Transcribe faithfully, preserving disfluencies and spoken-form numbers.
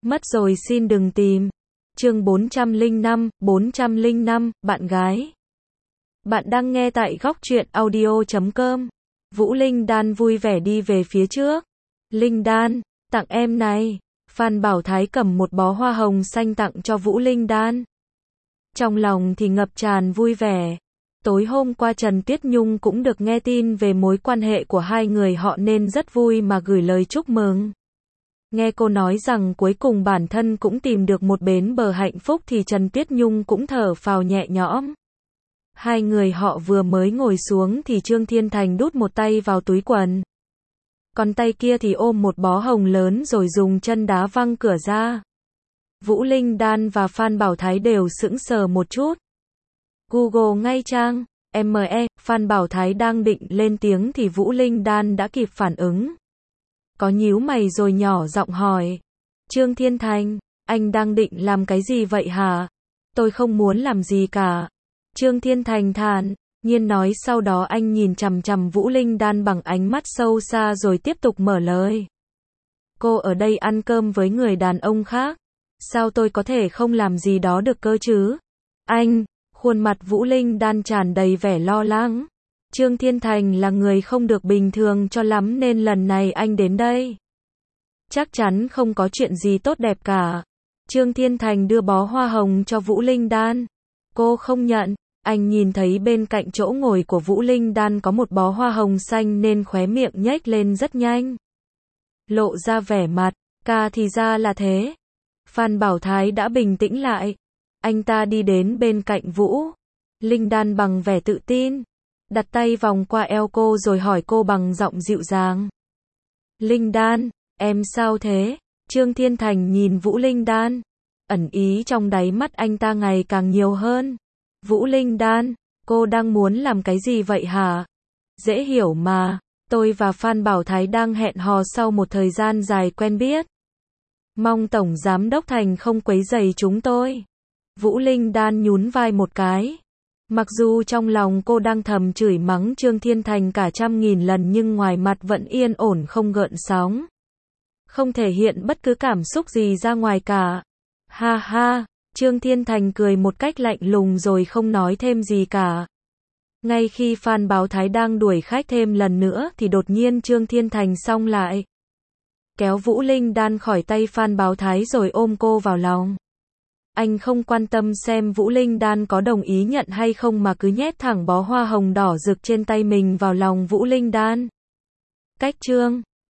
Mất rồi xin đừng tìm. Chương bốn trăm lẻ năm, bốn trăm lẻ năm, bạn gái. Bạn đang nghe tại góc truyện audio chấm com. Vũ Linh Đan vui vẻ đi về phía trước. Linh Đan, tặng em này. Phan Bảo Thái cầm một bó hoa hồng xanh tặng cho Vũ Linh Đan. Trong lòng thì ngập tràn vui vẻ. Tối hôm qua Trần Tuyết Nhung cũng được nghe tin về mối quan hệ của hai người họ nên rất vui mà gửi lời chúc mừng. Nghe cô nói rằng cuối cùng bản thân cũng tìm được một bến bờ hạnh phúc thì Trần Tuyết Nhung cũng thở phào nhẹ nhõm. Hai người họ vừa mới ngồi xuống thì Trương Thiên Thành đút một tay vào túi quần. Còn tay kia thì ôm một bó hồng lớn rồi dùng chân đá văng cửa ra. Vũ Linh Đan và Phan Bảo Thái đều sững sờ một chút. Google ngay trang, em e, Phan Bảo Thái đang định lên tiếng thì Vũ Linh Đan đã kịp phản ứng. Có nhíu mày rồi nhỏ giọng hỏi. Trương Thiên Thành, anh đang định làm cái gì vậy hả? Tôi không muốn làm gì cả. Trương Thiên Thành thản nhiên nói, sau đó anh nhìn chằm chằm Vũ Linh Đan bằng ánh mắt sâu xa rồi tiếp tục mở lời. Cô ở đây ăn cơm với người đàn ông khác. Sao tôi có thể không làm gì đó được cơ chứ? Anh, khuôn mặt Vũ Linh Đan tràn đầy vẻ lo lắng. Trương Thiên Thành là người không được bình thường cho lắm nên lần này anh đến đây. Chắc chắn không có chuyện gì tốt đẹp cả. Trương Thiên Thành đưa bó hoa hồng cho Vũ Linh Đan. Cô không nhận. Anh nhìn thấy bên cạnh chỗ ngồi của Vũ Linh Đan có một bó hoa hồng xanh nên khóe miệng nhếch lên rất nhanh. Lộ ra vẻ mặt, ca thì ra là thế. Phan Bảo Thái đã bình tĩnh lại. Anh ta đi đến bên cạnh Vũ Linh Đan bằng vẻ tự tin. Đặt tay vòng qua eo cô rồi hỏi cô bằng giọng dịu dàng. Linh Đan, em sao thế? Trương Thiên Thành nhìn Vũ Linh Đan. Ẩn ý trong đáy mắt anh ta ngày càng nhiều hơn. Vũ Linh Đan, cô đang muốn làm cái gì vậy hả? Dễ hiểu mà, tôi và Phan Bảo Thái đang hẹn hò sau một thời gian dài quen biết. Mong Tổng Giám Đốc Thành không quấy rầy chúng tôi. Vũ Linh Đan nhún vai một cái. Mặc dù trong lòng cô đang thầm chửi mắng Trương Thiên Thành cả trăm nghìn lần nhưng ngoài mặt vẫn yên ổn không gợn sóng. Không thể hiện bất cứ cảm xúc gì ra ngoài cả. Ha ha, Trương Thiên Thành cười một cách lạnh lùng rồi không nói thêm gì cả. Ngay khi Phan Bảo Thái đang đuổi khách thêm lần nữa thì đột nhiên Trương Thiên Thành xông lại. Kéo Vũ Linh Đan khỏi tay Phan Bảo Thái rồi ôm cô vào lòng. Anh không quan tâm xem Vũ Linh Đan có đồng ý nhận hay không mà cứ nhét thẳng bó hoa hồng đỏ rực trên tay mình vào lòng Vũ Linh Đan. Cách Trương